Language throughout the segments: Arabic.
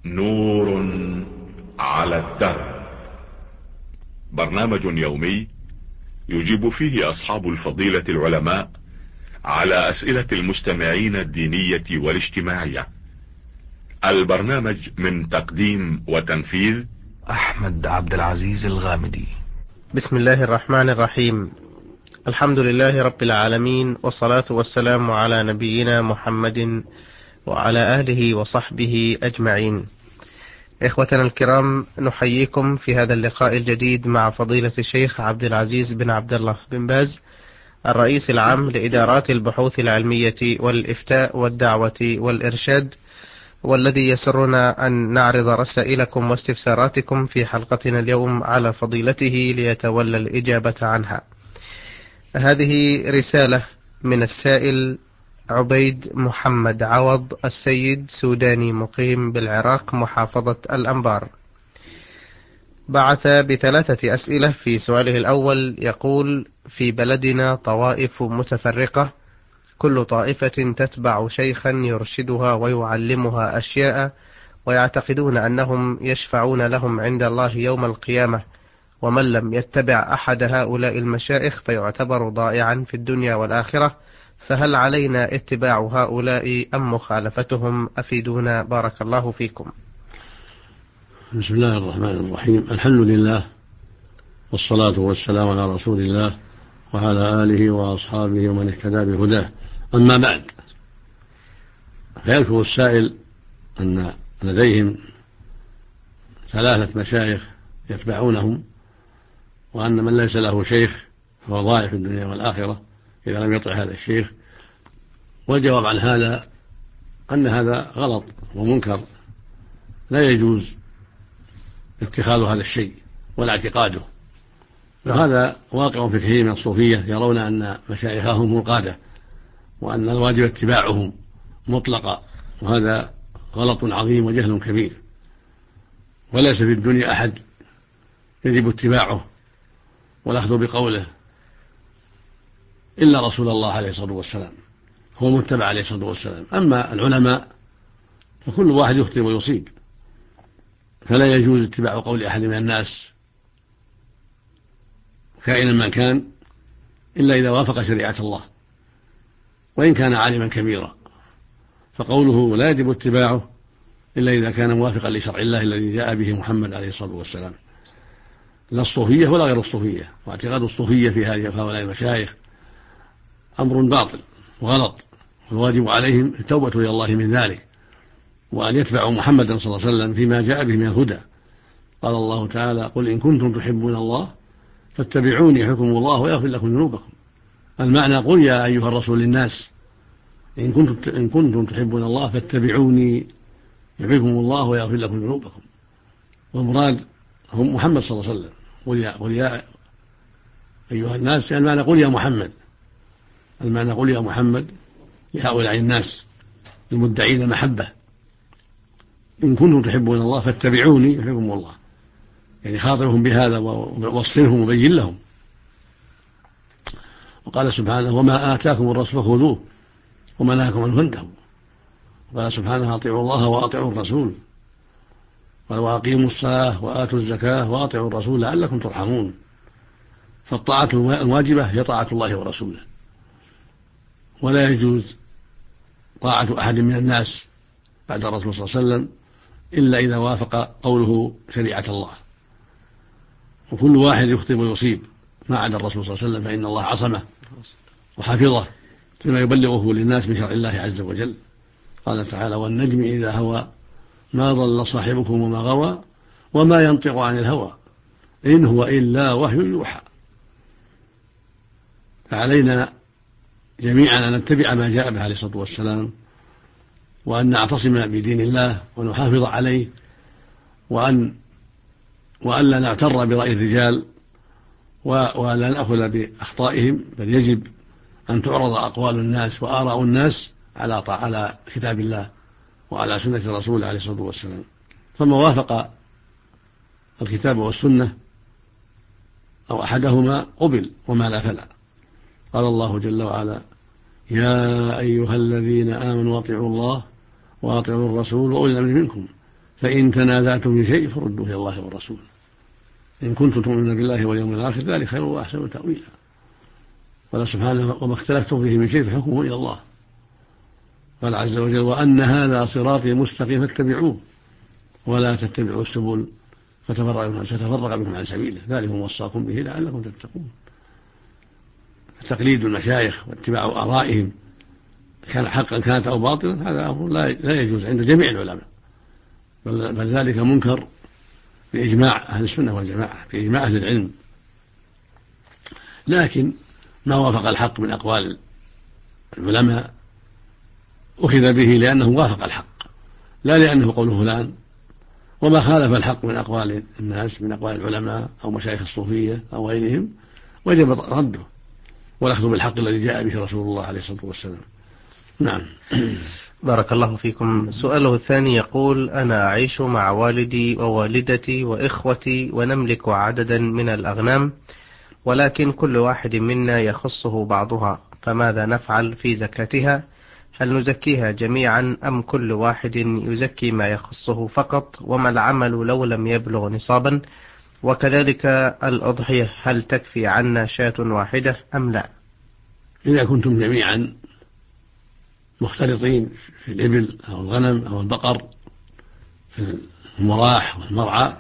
نور على الدرب. برنامج يومي يجيب فيه أصحاب الفضيلة العلماء على أسئلة المستمعين الدينية والاجتماعية. البرنامج من تقديم وتنفيذ أحمد عبد العزيز الغامدي. بسم الله الرحمن الرحيم. الحمد لله رب العالمين، والصلاة والسلام على نبينا محمد وعلى آله وصحبه أجمعين. إخوتنا الكرام، نحييكم في هذا اللقاء الجديد مع فضيلة الشيخ عبد العزيز بن عبد الله بن باز، الرئيس العام لإدارات البحوث العلمية والإفتاء والدعوة والإرشاد، والذي يسرنا أن نعرض رسائلكم واستفساراتكم في حلقتنا اليوم على فضيلته ليتولى الإجابة عنها. هذه رسالة من السائل عبيد محمد عوض السيد، سوداني مقيم بالعراق محافظة الأنبار. بعث ب3 أسئلة. في سؤاله الأول يقول: في بلدنا طوائف متفرقة، كل طائفة تتبع شيخا يرشدها ويعلمها أشياء، ويعتقدون أنهم يشفعون لهم عند الله يوم القيامة، ومن لم يتبع أحد هؤلاء المشايخ فيعتبر ضائعا في الدنيا والآخرة، فهل علينا اتباع هؤلاء أم مخالفتهم؟ أفيدونا بارك الله فيكم. بسم الله الرحمن الرحيم. الحمد لله، والصلاة والسلام على رسول الله وعلى آله وأصحابه ومن اهتدى بهداه. أما بعد، فيذكر السائل أن لديهم 3 مشايخ يتبعونهم، وأن من ليس له شيخ فهو ضائع في الدنيا والآخرة إذا لم يطع هذا الشيخ. والجواب عن هذا أن هذا غلط ومنكر، لا يجوز اتخاذ هذا الشيء ولا اعتقاده. وهذا واقع في كثير من الصوفية، يرون أن مشايخهم القادة وأن الواجب اتباعهم مطلقا، وهذا غلط عظيم وجهل كبير. وليس في الدنيا أحد يجب اتباعه والأخذ بقوله إلا رسول الله عليه الصلاة والسلام، هو متبع عليه الصلاة والسلام. أما العلماء فكل واحد يخطئ ويصيب، فلا يجوز اتباع قول أحد من الناس كائنا من كان إلا إذا وافق شريعة الله، وإن كان عالما كبيرا، فقوله لا يجب اتباعه إلا إذا كان موافقا لشرع الله الذي جاء به محمد عليه الصلاة والسلام. لا الصوفية ولا غير الصوفية. واعتقاد الصوفية في هؤلاء المشايخ أمر باطل وغلط، والواجب عليهم التوبة إلى الله من ذلك، وأن يتبعوا محمدا صلى الله عليه وسلم فيما جاء به من الهدى. قال الله تعالى: قل إن كنتم تحبون الله فاتبعوني يحببكم الله ويغفر لكم ذنوبكم. المعنى: قل يا أيها الرسول للناس إن كنتم تحبون الله فاتبعوني يحببكم الله ويغفر لكم ذنوبكم. والمراد هم محمد صلى الله عليه وسلم. قل يا أيها الناس، يعني المعنى قل يا محمد، المعنى قل يا محمد لهؤلاء الناس المدعين المحبة: إن كنتم تحبون الله فاتبعوني يحببكم الله، يعني خاطبهم بهذا ووصلهم وبين لهم. وقال سبحانه: وما آتاكم الرسول فخذوه وما نهاكم عنه فانتهوا. وقال سبحانه: أطيعوا الله وأطيعوا الرسول. قال: وأقيموا الصلاة وآتوا الزكاة وأطيعوا الرسول لعلكم ترحمون. فالطاعة الواجبة هي طاعة الله ورسوله، ولا يجوز طاعة أحد من الناس بعد الرسول صلى الله عليه وسلم إلا إذا وافق قوله شريعة الله. وكل واحد يخطئ ويصيب ما عدا الرسول صلى الله عليه وسلم، فإن الله عصمه وحفظه فيما يبلغه للناس من شرع الله عز وجل. قال تعالى: والنجم إذا هوى ما ضل صاحبكم وما غوى وما ينطق عن الهوى إن هو إلا وحي يوحى. فعلينا جميعا أن نتبع ما جاء به عليه الصلاة والسلام، وأن نعتصم بدين الله ونحافظ عليه، وأن لا نغتر برأي الرجال ولا نأخذ بأخطائهم، بل يجب أن تعرض أقوال الناس وآراء الناس على كتاب الله وعلى سنة الرسول عليه الصلاة والسلام. فما وافق الكتاب والسنة أو أحدهما قبل، وما لا فلا. قال الله جل وعلا: يا أيها الذين آمنوا أطيعوا الله وأطيعوا الرسول وأولي الأمر منكم فإن تنازعتم في شيء فردوه إلى الله والرسول إن كنتم تؤمنون بالله واليوم الآخر ذلك خير وأحسن تأويلا. قال سبحانه وما اختلفتم فيه من شيء فحكمه إلى الله. قال عز وجل وأن هذا صراطي مستقيم فاتبعوه ولا تتبعوا السبل فتفرق بكم عن سبيله ذلكم وصاكم به لعلكم تتقون. تقليد المشايخ واتباع آرائهم كان حقا كانت أو باطلا هذا أمر لا يجوز عند جميع العلماء، بل ذلك منكر بإجماع أهل السنة والجماعة بإجماع أهل العلم. لكن ما وافق الحق من أقوال العلماء أخذ به لأنه وافق الحق لا لأنه قول فلان، وما خالف الحق من أقوال الناس من أقوال العلماء أو مشايخ الصوفية أو غيرهم وجب رده والأخذ بالحق الذي جاء به رسول الله عليه الصلاة والسلام. نعم. بارك الله فيكم. سؤاله الثاني يقول أنا أعيش مع والدي ووالدتي وإخوتي ونملك عددا من الأغنام ولكن كل واحد منا يخصه بعضها، فماذا نفعل في زكاتها؟ هل نزكيها جميعا أم كل واحد يزكي ما يخصه فقط؟ وما العمل لو لم يبلغ نصابا؟ وكذلك الأضحية هل تكفي عنا شاة واحدة أم لا؟ إذا كنتم جميعا مختلطين في الإبل أو الغنم أو البقر في المراح والمرعى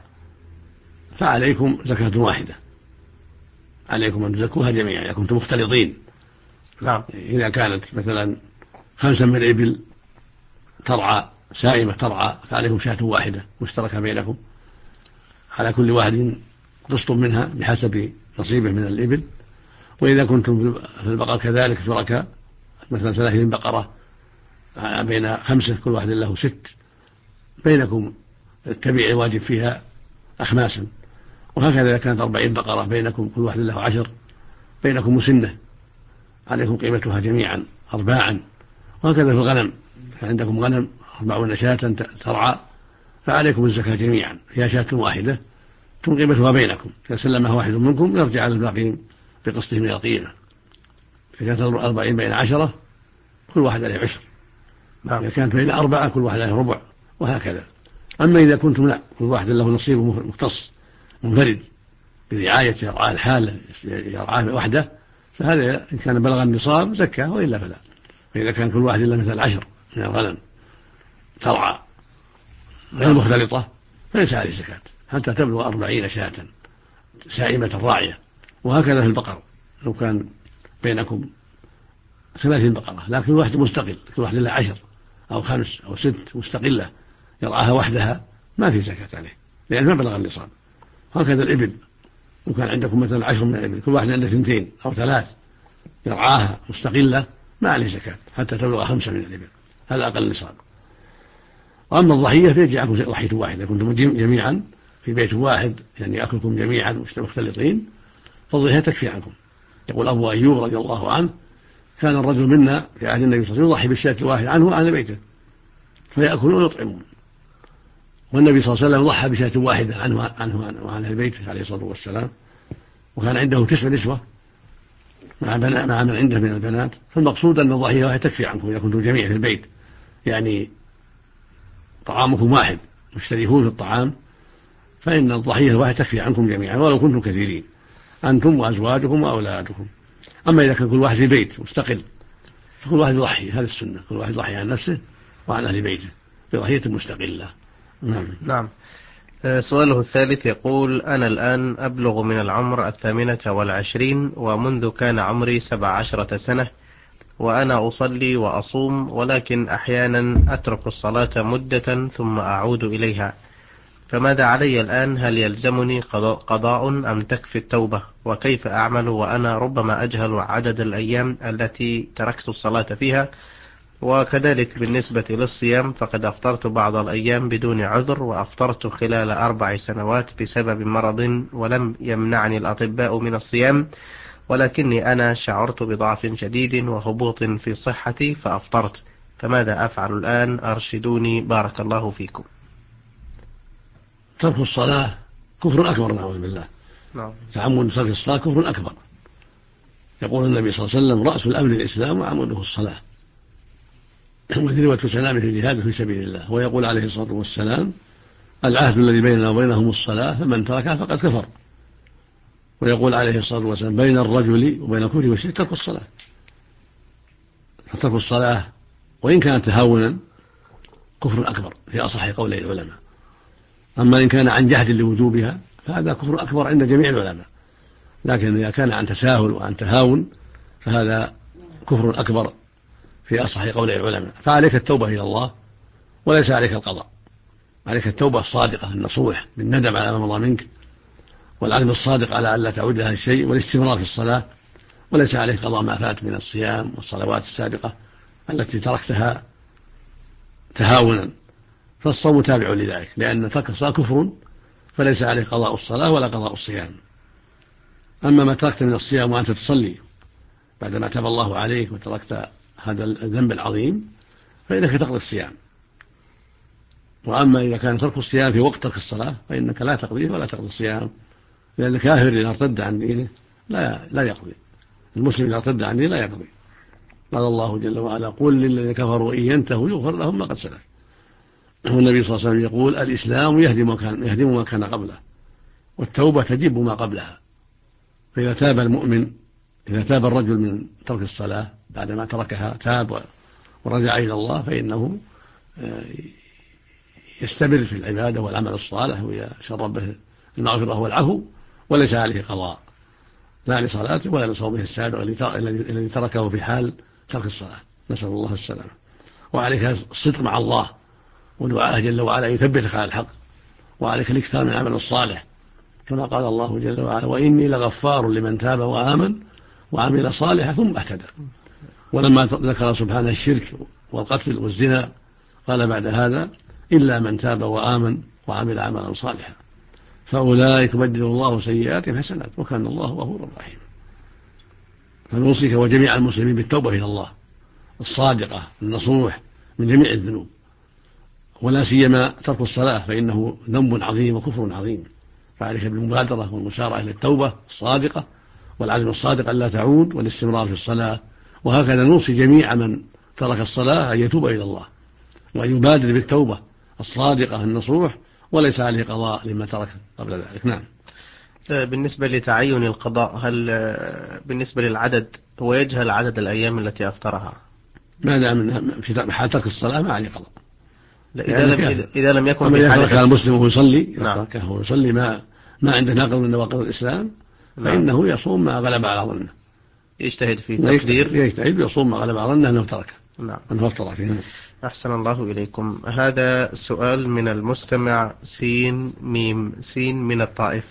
فعليكم زكاة واحدة، عليكم أن تزكوها جميعا إذا كنتم مختلطين. نعم. إذا كانت مثلا 5 من الإبل ترعى سائمة ترعى فعليكم شاة واحدة مشتركة بينكم على كل واحد قسط منها بحسب نصيبه من الإبل. وإذا كنتم في البقر كذلك شركاء مثلا 30 بقرة بين 5 كل واحد له 6 بينكم التبيع الواجب فيها أخماسا. وهكذا إذا كانت 40 بقرة بينكم كل واحد له 10 بينكم مسنة عليكم قيمتها جميعا أرباعا. وهكذا في الغنم عندكم غنم 40 شاة ترعى فعليكم الزكاة جميعا فيها شاة واحدة تكون قيمتها بينكم، إذا سلمها واحد منكم يرجع على الباقين بقسطه من القيمة. إذا كانت 40 بين 10 كل واحد عليه 10. إذا كانت بين 4 كل واحد عليه ربع وهكذا. أما إذا كنتم لا كل واحد له نصيب مختص منفرد برعاية يرعاه الحالة يرعاه وحده فهذا إن كان بلغ النصاب زكاه وإلا فلا. فإذا كان كل واحد له مثل 10 من الغنم ترعى غير مختلطة فليس عليه زكاة حتى تبلغ 40 شاة سائمة راعية. وهكذا في البقر لو كان بينكم 30 بقرة لكن كل واحد مستقل كل واحد له 10 أو 5 أو 6 مستقلة يرعاها وحدها ما في زكاة عليه لأن ما بلغ النصاب. هكذا الإبل لو كان عندكم مثلا 10 من الإبل كل واحد عنده 2 أو 3 يرعاها مستقلة ما عليه زكاة حتى تبلغ 5 من الإبل هذا أقل نصاب. وأما الضحية فيجي عنكم ضحية واحدة كنتم جميعا في بيت واحد يعني أكلكم جميعا مختلطين فالضحية تكفي عنكم. يقول أبو أيوب رضي الله عنه كان الرجل منا في عهد النبي صلى الله عليه وسلم يضحي بالشاة الواحد عنه وأهل بيته فيأكلون ويطعمون، والنبي صلى الله عليه وسلم ضحى بشاة واحدة عنه وعن أهل بيته عليه الصلاة والسلام. وكان عنده 9 نسوة مع من عنده من البنات. فالمقصود أن الضحية واحدة تكفي عنكم إذا كنتم جميعا في البيت يعني طعامكم واحد مشتركون في الطعام فإن الضحية الواحدة تكفي عنكم جميعا ولو كنتم كثيرين أنتم وأزواجكم وأولادكم. أما إذا كان كل واحد في بيت مستقل فكل واحد يضحي هذه السنة كل واحد يضحي عن نفسه وعن أهل بيته بضحية مستقلة. نعم. سؤاله الثالث يقول أنا الآن أبلغ من العمر 28 ومنذ كان عمري 17 سنة وأنا أصلي وأصوم ولكن أحيانا أترك الصلاة مدة ثم أعود إليها، فماذا علي الآن؟ هل يلزمني قضاء أم تكفي التوبة؟ وكيف أعمل وأنا ربما أجهل عدد الأيام التي تركت الصلاة فيها؟ وكذلك بالنسبة للصيام فقد أفطرت بعض الأيام بدون عذر وأفطرت خلال 4 سنوات بسبب مرض ولم يمنعني الأطباء من الصيام، ولكني أنا شعرت بضعف شديد وهبوط في صحتي فأفطرت، فماذا أفعل الآن؟ أرشدوني بارك الله فيكم. ترك الصلاة كفر أكبر نعوذ بالله. تعمد ترك الصلاة كفر أكبر. يقول النبي صلى الله عليه وسلم رأس الأمر الإسلام وعموده الصلاة وذروة سنامه الجهاد في سبيل الله. ويقول عليه الصلاة والسلام العهد الذي بيننا وبينهم الصلاة فمن تركها فقد كفر. ويقول عليه الصلاة والسلام بين الرجل وبين الكفر والشرك ترك الصلاة. فترك الصلاة وإن كانت تهاونا كفر أكبر في أصح قولي العلماء. أما إن كان عن جهد لوجوبها فهذا كفر أكبر عند جميع العلماء، لكن إذا كان عن تساهل وعن تهاون فهذا كفر أكبر في أصح قولي العلماء. فعليك التوبة إلى الله وليس عليك القضاء، عليك التوبة الصادقة النصوح بالندم على ما مضى منك والعزم الصادق على ألا تعود لهذا الشيء والاستمرار في الصلاة، وليس عليك قضاء ما فات من الصيام والصلوات السابقة التي تركتها تهاونا، فالصوم تابع لذلك، لأن ترك الصلاة كفر فليس عليك قضاء الصلاة ولا قضاء الصيام. أما ما تركت من الصيام وأنت تصلي بعدما تاب الله عليك وتركت هذا الذنب العظيم فإنك تقضي الصيام. وأما إذا كان ترك الصيام في وقت ترك الصلاة فإنك لا تقضيه ولا تقضي الصيام، لأن الكافر إذا ارتد عن دينه لا يقضي، المسلم إذا ارتد عن دينه لا يقضي. قال الله جل وعلا قل للذين كفروا إن ينتهوا يغفر لهم ما قد سلف. والنبي صلى الله عليه وسلم يقول الإسلام يهدم ما كان قبله، والتوبة تجب ما قبلها. فإذا تاب المؤمن، إذا تاب الرجل من ترك الصلاة بعدما تركها تاب ورجع إلى الله فإنه يستمر في العبادة والعمل الصالح ويسأل ربه المغفرة والعفو، وليس عليه قضاء لا لصلاته ولا لصومه السابق الذي تركه في حال ترك الصلاة، نسأل الله السلامة. وعليك الصدق مع الله ودعاءه جل وعلا يثبتك على الحق، وعليك الاكثار من العمل الصالح كما قال الله جل وعلا وإني لغفار لمن تاب وآمن وعمل صالحا ثم اهتدى. ولما ذكر سبحانه الشرك والقتل والزنا قال بعد هذا إلا من تاب وآمن وعمل عملا صالحا فأولئك يبدل الله سيئاتهم حسنات وكان الله غفورا رحيما. فنوصيك وجميع المسلمين بالتوبة إلى الله الصادقة النصوح من جميع الذنوب، ولا سيما ترك الصلاة فإنه ذنب عظيم وكفر عظيم، فعليك بالمبادرة والمسارعة إلى التوبة الصادقة والعزم الصادق ألا تعود والاستمرار في الصلاة. وهكذا نوصي جميع من ترك الصلاة أن يتوب إلى الله وأن يبادر بالتوبة الصادقة النصوح وليس عليه قضاء لما ترك قبل ذلك. نعم. بالنسبة لتعين القضاء هل بالنسبة للعدد هو يجهل عدد الأيام التي أفطرها؟ ما دام في حال ترك الصلاة ما عليه قضاء. إذا لم يكن في حال كان المسلم وهو يصلي نعم. يصلي ما عنده ناقض من نواقض الإسلام فإنه يصوم ما غلب على ظنه، يجتهد في تقدير يجتهد ويصوم ما غلب على ظنه أنه تركه. نعم. أنه أفطر فيه. أحسن الله إليكم. هذا سؤال من المستمع سين ميم سين من الطائف،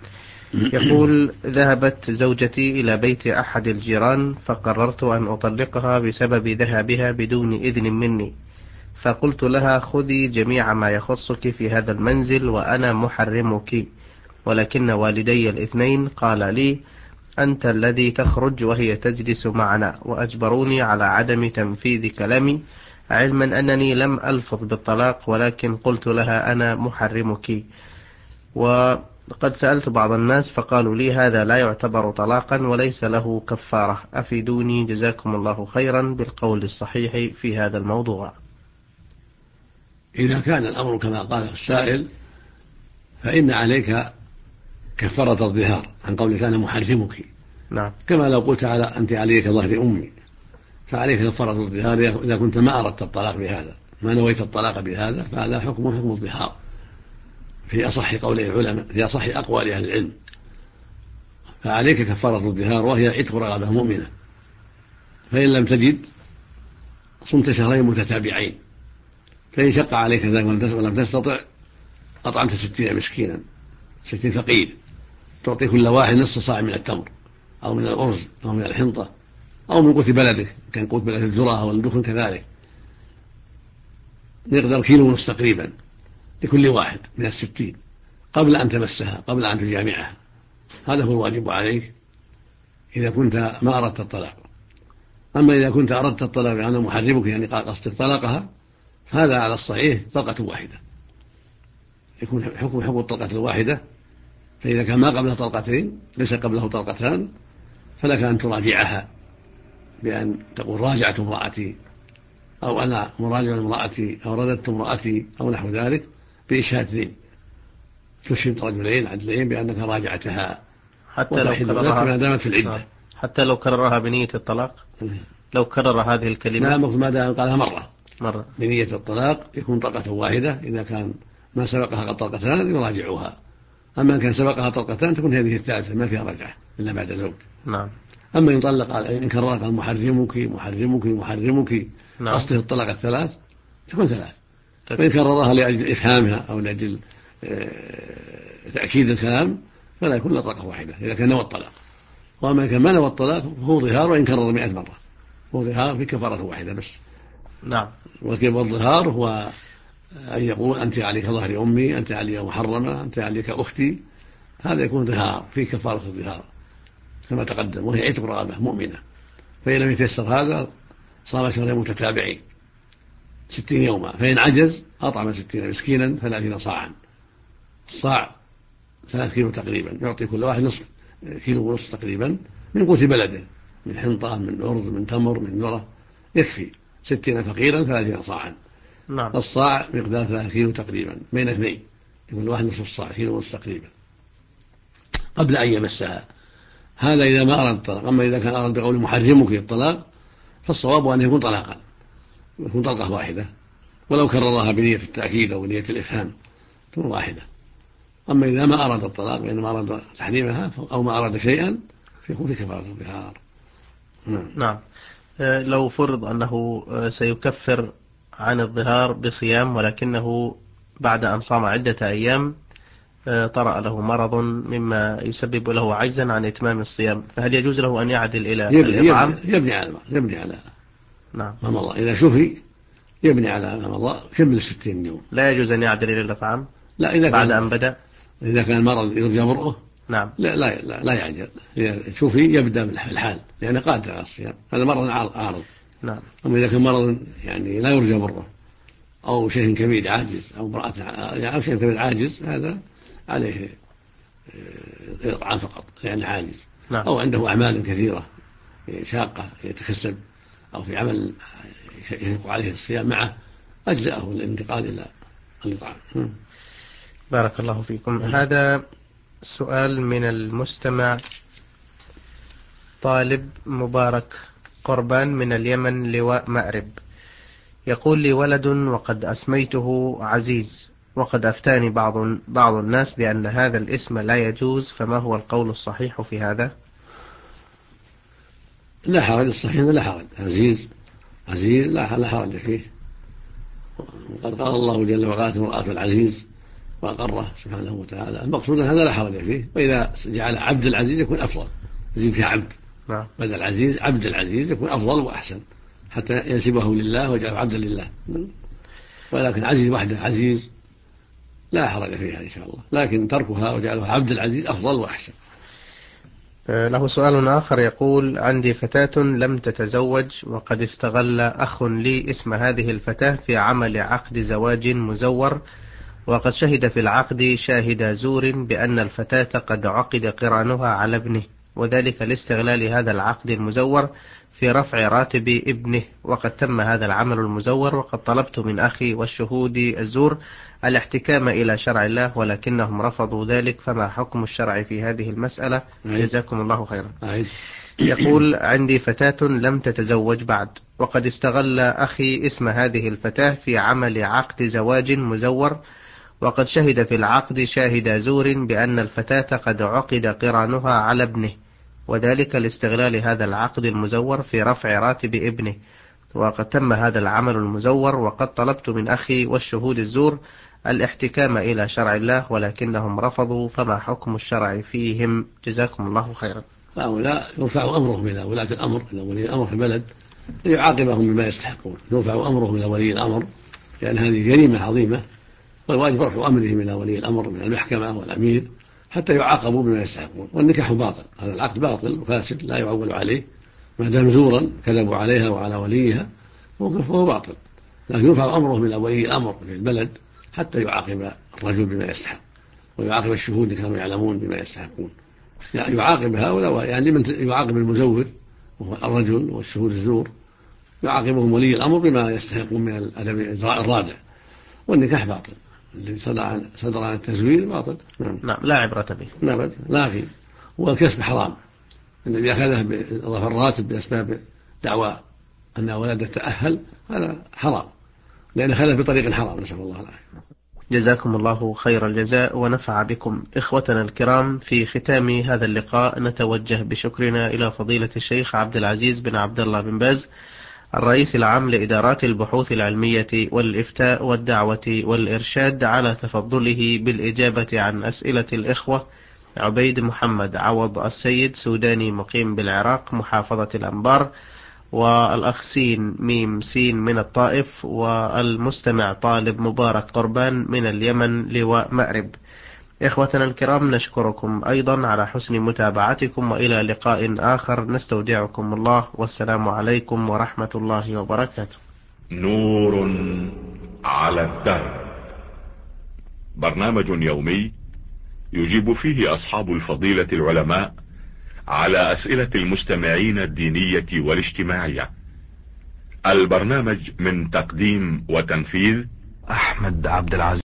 يقول ذهبت زوجتي إلى بيت أحد الجيران فقررت أن أطلقها بسبب ذهابها بدون إذن مني، فقلت لها خذي جميع ما يخصك في هذا المنزل وأنا محرمك، ولكن والدي الاثنين قال لي أنت الذي تخرج وهي تجلس معنا، وأجبروني على عدم تنفيذ كلامي علما أنني لم ألفظ بالطلاق ولكن قلت لها أنا محرمك. وقد سألت بعض الناس فقالوا لي هذا لا يعتبر طلاقا وليس له كفارة، أفيدوني جزاكم الله خيرا بالقول الصحيح في هذا الموضوع. إذا كان الأمر كما قال السائل فإن عليك كفارة الظهار عن قولك أنا محرمك. نعم. كما لو قلت أنت عليك ظهر أمي فعليك كفارة الظهار إذا كنت ما أردت الطلاق بهذا، ما نويت الطلاق بهذا فهذا حكم الظهار في أصح قولي العلماء، في أصح أقوال أهل العلم. فعليك كفارة الظهار وهي عتق رقبة مؤمنة، فإن لم تجد صمت شهرين متتابعين، فإن شق عليك ذلك ولم تستطع أطعمت 60 مسكينا 60 فقير، تعطي كل واحد نصف صاع من التمر أو من الأرز أو من الحنطة أو من قوت بلدك، كان قوت بلد الذرة والدخن كذلك، مقدار كيلو ونصف تقريبا لكل واحد من 60 قبل أن تمسها قبل أن تجامعها. هذا هو الواجب عليك إذا كنت ما أردت الطلاق. أما إذا كنت أردت الطلاق أنا محرمك يعني قصدك طلاقها هذا على الصحيح طلقة واحدة، يكون حكم الطلقة الواحدة. فإذا كان ما قبله طلقتين ليس قبله طلقتان فلك أن تراجعها بأن تقول راجعت امرأتي أو أنا مراجع امرأتي أو رددت امرأتي أو نحو ذلك بإشهاد اثنين، تشهد رجلين عدلين بأنك راجعتها حتى لو كررها ما دامت في العدة. حتى لو كررها بنية الطلاق، لو كرر هذه الكلمة لا، ما دام قالها مرة بنية الطلاق يكون طلقة واحدة. إذا كان ما سبقها طلقتان يراجعوها، أما إن كان سبقها طلقتان تكون هذه الثالثة ما فيها رجعة إلا بعد زوج. نعم. أما إن كررها قال محرمك محرمك محرمك، نعم. قصده الطلاق الثلاث تكون ثلاث. وإن كررها لأجل إفهامها أو لأجل تأكيد الكلام فلا يكون إلا طلقة واحدة إذا كان نوى الطلاق. وأما إن كان ما نوى الطلاق فهو ظهار، وإن كرر 100 مرة هو ظهار في كفارة واحدة بس. نعم. وكيف الظهار هو أن يقول أنت عليك ظهر أمي، أنت عليك محرمة، أنت عليك أختي. هذا يكون ظهار في كفارة الظهار كما تقدم، وهي عتق رغبة مؤمنة. فإن لم يتيسر هذا صام شهرين متتابعين 60 يوما، فإن عجز أطعم 60 مسكينا 30 صاعا. الصاع 3 كيلو تقريبا، يعطي كل واحد نصف كيلو ونصف تقريبا من قوت بلده، من حنطة من أرز من تمر من ذرة، يكفي 60 فقيرا 30 صاعا. نعم. الصاع مقدار 3 كيلو تقريبا بين اثنين، يكون واحد نصف الصاع كيلو ونصف تقريبا قبل أن يمسها. هذا إذا ما أراد الطلاق. أما إذا كان أراد بقول محرمك الطلاق فالصواب أن يكون طلاقا، يكون طلقة واحدة، ولو كررها بنية التأكيد أو بنية الإفهام تكون واحدة. أما إذا ما أراد الطلاق وإنما أراد تحريمها أو ما أراد شيئا فيكون في كفارة الظهار. نعم. لو فرض أنه سيكفر عن الظهار بصيام، ولكنه بعد أن صام عدة أيام طرأ له مرض مما يسبب له عجزا عن إتمام الصيام، فهل يجوز له أن يعدل إلى الإطعام؟ يبني على نعم. ما مضى. إذا شفي يبني على ما مضى، كمل 60 يوم. لا يجوز أن يعدل إلى الإطعام لا، إذا بعد أن بدأ. إذا كان المرض يرجى برؤه نعم. لا يعجل. إذا شفي يبدأ بالحال لأنه قادر على الصيام، هذا مرض عارض. نعم. أما إذا كان مرض يعني لا يرجى برؤه أو شيء كبير عاجز أو امرأة أو شيء كبير عاجز، هذا عليه الإطعام فقط لأنه عاجز. نعم. أو عنده أعمال كثيرة شاقة يتكسب أو في عمل يشق عليه الصيام معه، أجزأه الانتقال إلى الإطعام. بارك الله فيكم. هذا سؤال من المستمع طالب مبارك قربان من اليمن لواء مأرب، يقول لي ولد وقد أسميته عزيز، وقد أفتاني بعض الناس بأن هذا الاسم لا يجوز، فما هو القول الصحيح في هذا؟ لا حرج، الصحيح لا حرج. عزيز لا حرج فيه. وقد قال الله جل وعلا امرأة العزيز وأقره سبحانه وتعالى. المقصود أن هذا لا حرج فيه، وإذا جعل عبد العزيز يكون أفضل، يزيد فيها عبد بدل العزيز، عبد العزيز يكون أفضل وأحسن حتى ينسبه لله ويجعله عبدا لله. ولكن عزيز وحده عزيز لا حرج فيها إن شاء الله، لكن تركها وجعلها عبد العزيز أفضل وأحسن. له سؤال آخر يقول: عندي فتاة لم تتزوج، وقد استغل أخ لي اسم هذه الفتاة في عمل عقد زواج مزور، وقد شهد في العقد شاهد زور بأن الفتاة قد عقد قرانها على ابنه، وذلك لاستغلال هذا العقد المزور في رفع راتب ابنه، وقد تم هذا العمل المزور، وقد طلبت من أخي والشهود الزور الاحتكام إلى شرع الله، ولكنهم رفضوا ذلك، فما حكم الشرع في هذه المسألة؟ جزاكم الله خيرا. يقول: عندي فتاة لم تتزوج بعد، وقد استغل أخي اسم هذه الفتاة في عمل عقد زواج مزور، وقد شهد في العقد شاهد زور بأن الفتاة قد عقد قرانها على ابنه، وذلك لاستغلال هذا العقد المزور في رفع راتب ابنه، وقد تم هذا العمل المزور، وقد طلبت من أخي والشهود الزور الاحتكام إلى شرع الله، ولكنهم رفضوا، فما حكم الشرع فيهم؟ جزاكم الله خيرا. هؤلاء يرفع أمرهم إلى ولاة الأمر، إلى ولي الأمر في البلد ليعاقبهم بما يستحقون. يرفع أمرهم إلى ولي الأمر لأن هذه جريمة عظيمة، والواجب رفع أمرهم إلى ولي الأمر من المحكمة والأمير حتى يعاقبوا بما يستحقون. والنكاح باطل، هذا العقد باطل وفاسد لا يعول عليه، ما دام زورا كذبوا عليها وعلى وليها فهو باطل. لكن يرفع أمرهم إلى ولي الأمر في البلد حتى يعاقب الرجل بما يستحق، ويعاقب الشهود اللي كانوا يعلمون بما يستحقون. يعني يعاقب هؤلاء، يعني من يعاقب المزور وهو الرجل والشهود الزور، يعاقبهم ولي الأمر بما يستحقون من الأدب الرادع. والنكاح باطل، الذي صدر عن التزوير باطل. نعم لا عبرة به. نعم لا، والكسب حرام. الذي أخذه بإضافة الراتب بأسباب دعوى أن ولده تأهل هذا حرام، لأن أخذه بطريق حرام، نسأل الله العافية. جزاكم الله خير الجزاء ونفع بكم. إخوتنا الكرام، في ختام هذا اللقاء نتوجه بشكرنا إلى فضيلة الشيخ عبد العزيز بن عبد الله بن باز، الرئيس العام لإدارات البحوث العلمية والإفتاء والدعوة والإرشاد، على تفضله بالإجابة عن أسئلة الإخوة عبيد محمد عوض السيد سوداني مقيم بالعراق محافظة الأنبار، والأخ سين ميم سين من الطائف، والمستمع طالب مبارك قربان من اليمن لواء مأرب. إخوتنا الكرام، نشكركم أيضا على حسن متابعتكم، وإلى لقاء آخر نستودعكم الله، والسلام عليكم ورحمة الله وبركاته. نور على الدرب، برنامج يومي يجيب فيه أصحاب الفضيلة العلماء على أسئلة المستمعين الدينية والاجتماعية. البرنامج من تقديم وتنفيذ أحمد عبد العزيز.